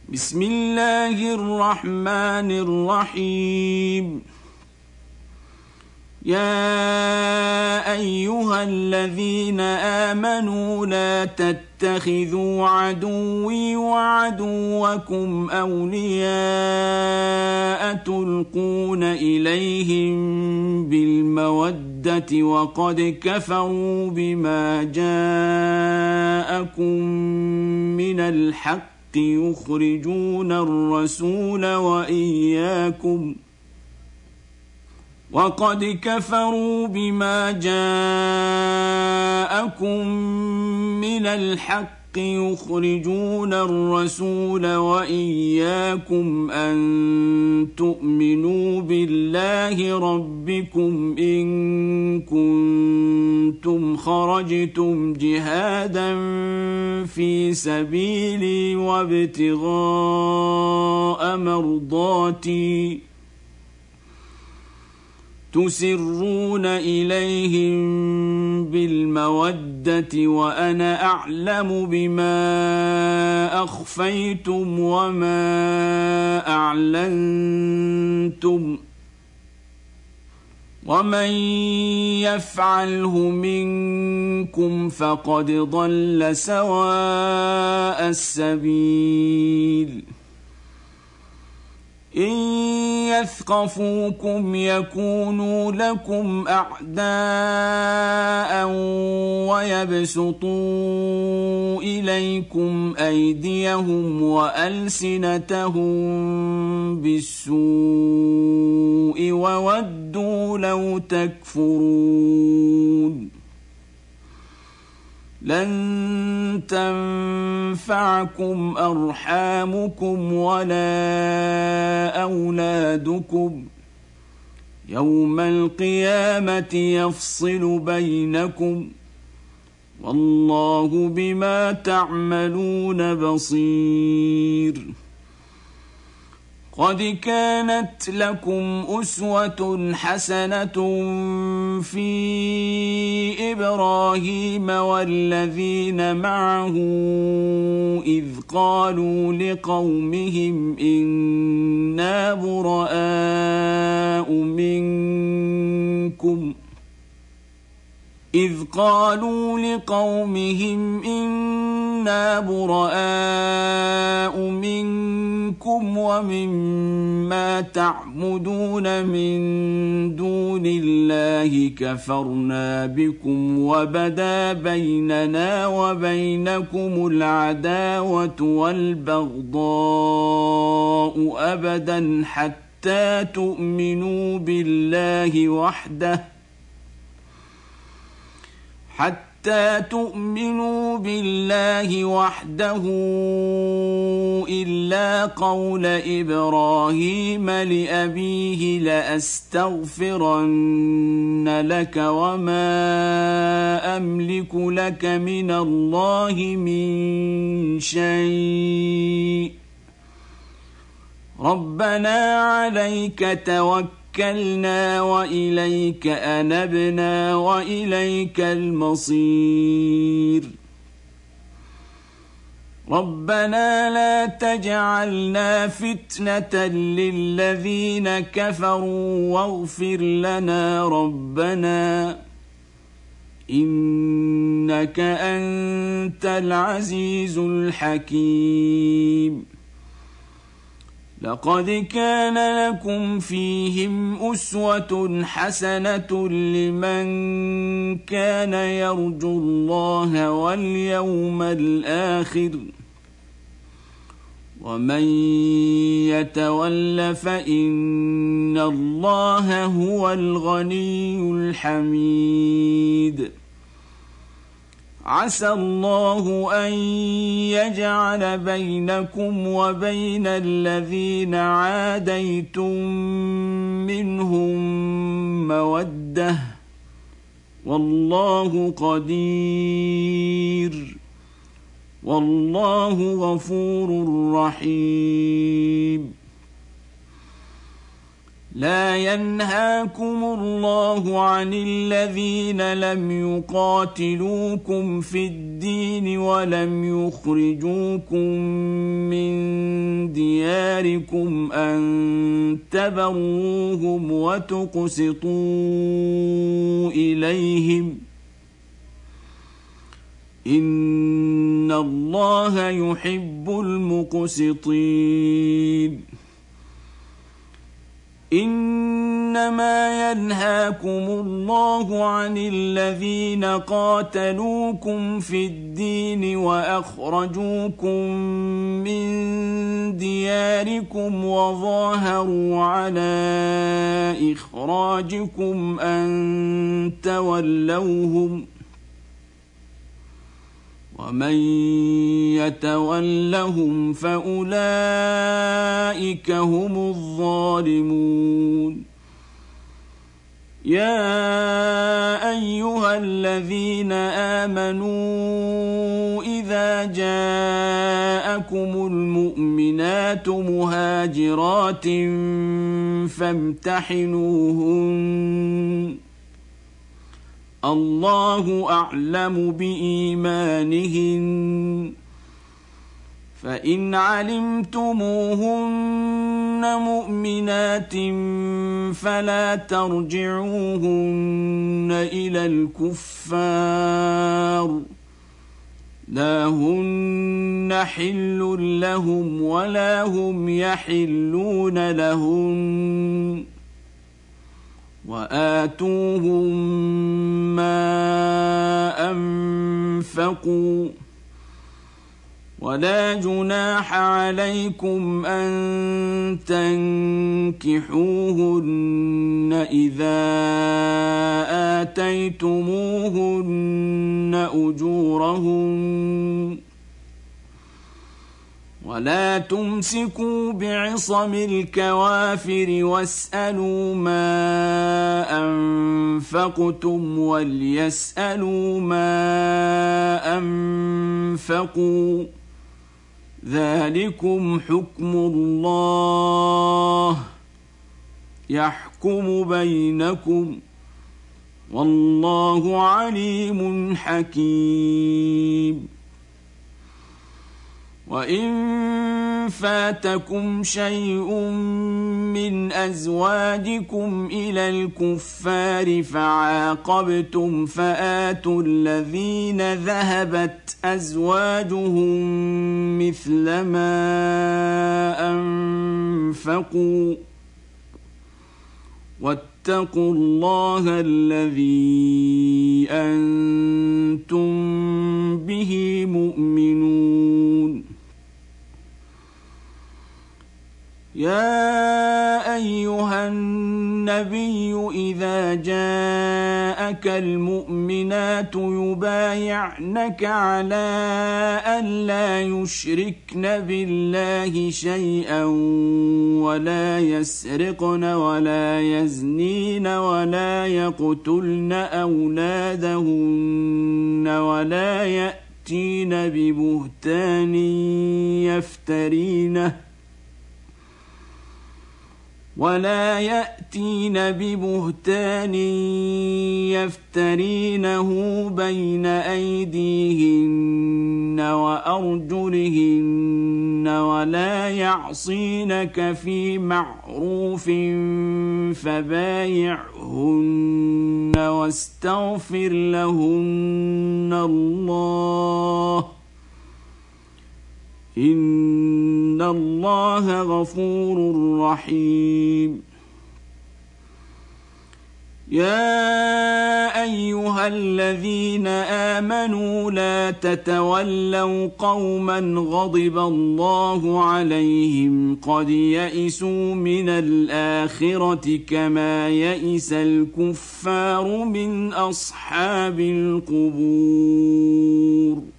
بسم الله الرحمن الرحيم. يا أيها الذين آمنوا لا تتخذوا عدوي وعدوكم أولياء تلقون إليهم بالمودة وقد كفروا بما جاءكم من الحق يخرجون الرسول وإياكم أن تؤمنوا بالله ربكم إن كنتم خرجتم جهادا في سبيلي وابتغاء مرضاتي تسرون إليهم بالمودة وأنا أعلم بما أخفيتم وما أعلنتم ومن يفعله منكم فقد ضل سواء السبيل. إن يثقفوكم يكونوا لكم أعداء ويبسطوا إليكم أيديهم وألسنتهم بالسوء وودوا لو تكفرون. لن تنفعكم أرحامكم ولا أولادكم يوم القيامة يفصل بينكم والله بما تعملون بصير. قد كانت لكم أسوة حسنة في إبراهيم والذين معه إذ قالوا لقومهم إنا براء منكم ومما تعبدون من دون الله كفرنا بكم وبدا بيننا وبينكم العداوة والبغضاء أبدا حتى تؤمنوا بالله وحده إلا قول إبراهيم لأبيه لأستغفرن لك وما أملك لك من الله من شيء ربنا عليك توكلنا وإليك أنبنا وإليك المصير. ربنا لا تجعلنا فتنة للذين كفروا واغفر لنا ربنا إنك أنت العزيز الحكيم. لقد كان لكم فيهم أسوة حسنة لمن كان يرجو الله واليوم الآخر ومن يتول فإن الله هو الغني الحميد. عسى الله أن يجعل بينكم وبين الذين عاديتم منهم مودة والله قدير والله غفور رحيم. لا ينهاكم الله عن الذين لم يقاتلوكم في الدين ولم يخرجوكم من دياركم أن تبروهم وتقسطوا إليهم إن الله يحب المقسطين إنما ينهاكم الله عن الذين قاتلوكم في الدين وأخرجوكم من دياركم وظاهروا على إخراجكم أن تولوهم ومن يتولهم فأولئك هم الظالمون يا أيها الذين آمنوا إذا جاءكم المؤمنات مهاجرات فامتحنوهن الله أعلم بإيمانهن فإن علمتموهن مؤمنات فلا ترجعوهن إلى الكفار لا هن حل لهم ولا هم يحلون لهن وآتوهم ما أنفقوا ولا جناح عليكم أن تنكحوهن إذا آتيتموهن أجورهن ولا تمسكوا بعصم الكوافر واسألوا ما أنفقتم وليسألوا ما أنفقوا ذلكم حكم الله يحكم بينكم والله عليم حكيم وإن فاتكم شيء من أزواجكم إلى الكفار فعاقبتم فآتوا الذين ذهبت أزواجهم مثل ما أنفقوا واتقوا الله الذي أنتم به مؤمنون يا أيها النبي إذا جاءك المؤمنات يبايعنك على أن لا يشركن بالله شيئا ولا يسرقن ولا يزنين ولا يقتلن أولادهن ولا يأتين ببهتان يفترينه بين أيديهن وأرجلهن ولا يعصينك في معروف فبايعهن واستغفر لهن الله إن الله غفور رحيم يا أيها الذين آمنوا لا تتولوا قوما غضب الله عليهم قد يئسوا من الآخرة كما يئس الكفار من أصحاب القبور